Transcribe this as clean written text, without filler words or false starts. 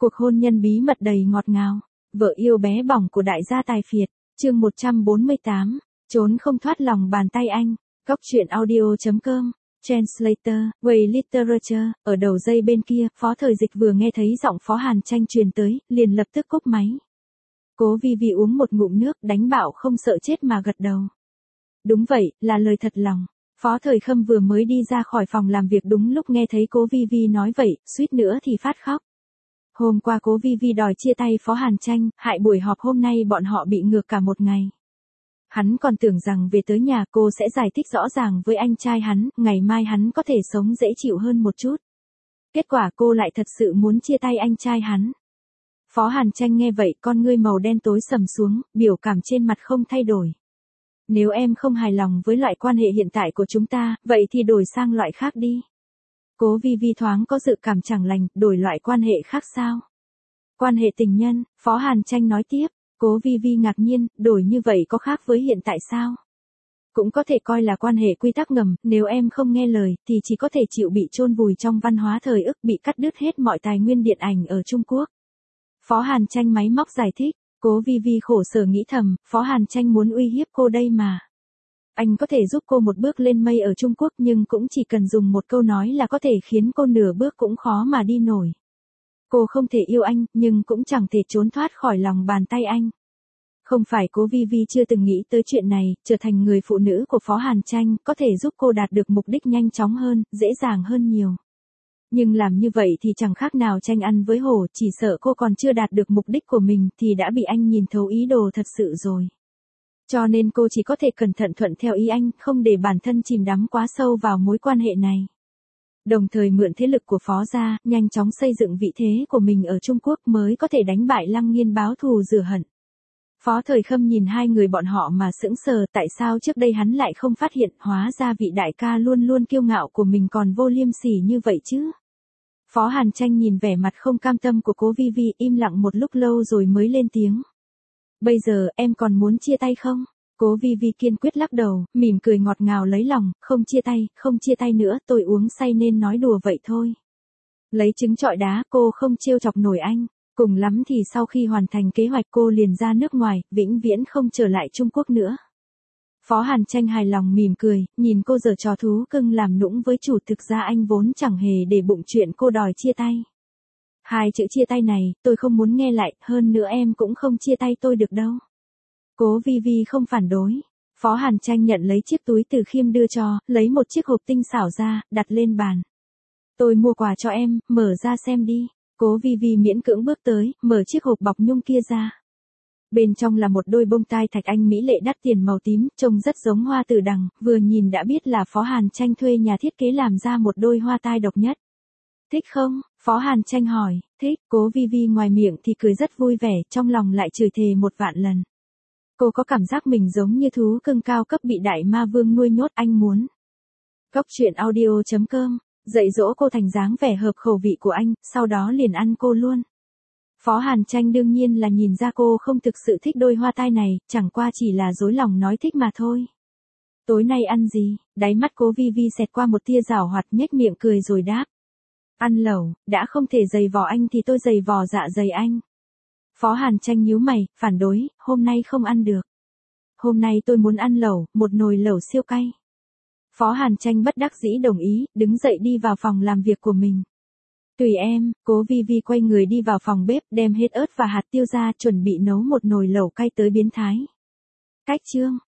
Cuộc hôn nhân bí mật đầy ngọt ngào. Vợ yêu bé bỏng của đại gia tài phiệt. Chương 148. Trốn không thoát lòng bàn tay anh. Góc truyện audio.com. Translator, Way Literature. Ở đầu dây bên kia, Phó Thời Dịch vừa nghe thấy giọng Phó Hàn Tranh truyền tới, liền lập tức cúp máy. Cố Vi Vi uống một ngụm nước, đánh bạo không sợ chết mà gật đầu. Đúng vậy, là lời thật lòng. Phó Thời Khâm vừa mới đi ra khỏi phòng làm việc đúng lúc nghe thấy Cố Vi Vi nói vậy, suýt nữa thì phát khóc. Hôm qua Cố Vi Vi đòi chia tay Phó Hàn Tranh, hại buổi họp hôm nay bọn họ bị ngược cả một ngày. Hắn còn tưởng rằng về tới nhà cô sẽ giải thích rõ ràng với anh trai hắn, ngày mai hắn có thể sống dễ chịu hơn một chút. Kết quả cô lại thật sự muốn chia tay anh trai hắn. Phó Hàn Tranh nghe vậy, con ngươi màu đen tối sầm xuống, biểu cảm trên mặt không thay đổi. Nếu em không hài lòng với loại quan hệ hiện tại của chúng ta, vậy thì đổi sang loại khác đi. Cố Vi Vi thoáng có dự cảm chẳng lành, đổi loại quan hệ khác sao? Quan hệ tình nhân, Phó Hàn Tranh nói tiếp. Cố Vi Vi ngạc nhiên, đổi như vậy có khác với hiện tại sao? Cũng có thể coi là quan hệ quy tắc ngầm, nếu em không nghe lời, thì chỉ có thể chịu bị chôn vùi trong văn hóa thời ức, bị cắt đứt hết mọi tài nguyên điện ảnh ở Trung Quốc. Phó Hàn Tranh máy móc giải thích. Cố Vi Vi khổ sở nghĩ thầm, Phó Hàn Tranh muốn uy hiếp cô đây mà. Anh có thể giúp cô một bước lên mây ở Trung Quốc nhưng cũng chỉ cần dùng một câu nói là có thể khiến cô nửa bước cũng khó mà đi nổi. Cô không thể yêu anh, nhưng cũng chẳng thể trốn thoát khỏi lòng bàn tay anh. Không phải Cố Vi Vi chưa từng nghĩ tới chuyện này, trở thành người phụ nữ của Phó Hàn Tranh có thể giúp cô đạt được mục đích nhanh chóng hơn, dễ dàng hơn nhiều. Nhưng làm như vậy thì chẳng khác nào tranh ăn với hổ, chỉ sợ cô còn chưa đạt được mục đích của mình thì đã bị anh nhìn thấu ý đồ thật sự rồi. Cho nên cô chỉ có thể cẩn thận thuận theo ý anh, không để bản thân chìm đắm quá sâu vào mối quan hệ này. Đồng thời mượn thế lực của Phó gia, nhanh chóng xây dựng vị thế của mình ở Trung Quốc mới có thể đánh bại Lăng Nghiên báo thù rửa hận. Phó Thời Khâm nhìn hai người bọn họ mà sững sờ, tại sao trước đây hắn lại không phát hiện, hóa ra vị đại ca luôn luôn kiêu ngạo của mình còn vô liêm sỉ như vậy chứ. Phó Hàn Tranh nhìn vẻ mặt không cam tâm của Cố Vi Vi, im lặng một lúc lâu rồi mới lên tiếng. Bây giờ, em còn muốn chia tay không? Cố Vi Vi kiên quyết lắc đầu, mỉm cười ngọt ngào lấy lòng, không chia tay nữa, tôi uống say nên nói đùa vậy thôi. Lấy trứng trọi đá, cô không trêu chọc nổi anh. Cùng lắm thì sau khi hoàn thành kế hoạch cô liền ra nước ngoài, vĩnh viễn không trở lại Trung Quốc nữa. Phó Hàn Tranh hài lòng mỉm cười, nhìn cô giở trò thú cưng làm nũng với chủ, thực ra anh vốn chẳng hề để bụng chuyện cô đòi chia tay. Hai chữ chia tay này, tôi không muốn nghe lại, hơn nữa em cũng không chia tay tôi được đâu. Cố Vi Vi không phản đối. Phó Hàn Tranh nhận lấy chiếc túi Từ Khiêm đưa cho, lấy một chiếc hộp tinh xảo ra, đặt lên bàn. Tôi mua quà cho em, mở ra xem đi. Cố Vi Vi miễn cưỡng bước tới, mở chiếc hộp bọc nhung kia ra. Bên trong là một đôi bông tai thạch anh mỹ lệ đắt tiền màu tím, trông rất giống hoa tử đằng, vừa nhìn đã biết là Phó Hàn Tranh thuê nhà thiết kế làm ra một đôi hoa tai độc nhất. Thích không? Phó Hàn Tranh hỏi. Thích. Cố Vi Vi ngoài miệng thì cười rất vui vẻ, trong lòng lại chửi thề 1.000.000 lần. Cô có cảm giác mình giống như thú cưng cao cấp bị đại ma vương nuôi nhốt, anh muốn. Góc truyện audio.com. Dạy dỗ cô thành dáng vẻ hợp khẩu vị của anh, sau đó liền ăn cô luôn. Phó Hàn Tranh đương nhiên là nhìn ra cô không thực sự thích đôi hoa tai này, chẳng qua chỉ là dối lòng nói thích mà thôi. Tối nay ăn gì? Đáy mắt Cố Vi Vi xẹt qua một tia giảo hoạt, nhếch miệng cười rồi đáp. Ăn lẩu, đã không thể giày vò anh thì tôi giày vò dạ dày anh. Phó Hàn Tranh nhíu mày, phản đối, hôm nay không ăn được. Hôm nay tôi muốn ăn lẩu, một nồi lẩu siêu cay. Phó Hàn Tranh bất đắc dĩ đồng ý, đứng dậy đi vào phòng làm việc của mình. Tùy em. Cố Vi Vi quay người đi vào phòng bếp, đem hết ớt và hạt tiêu ra, chuẩn bị nấu một nồi lẩu cay tới biến thái. Cách chương.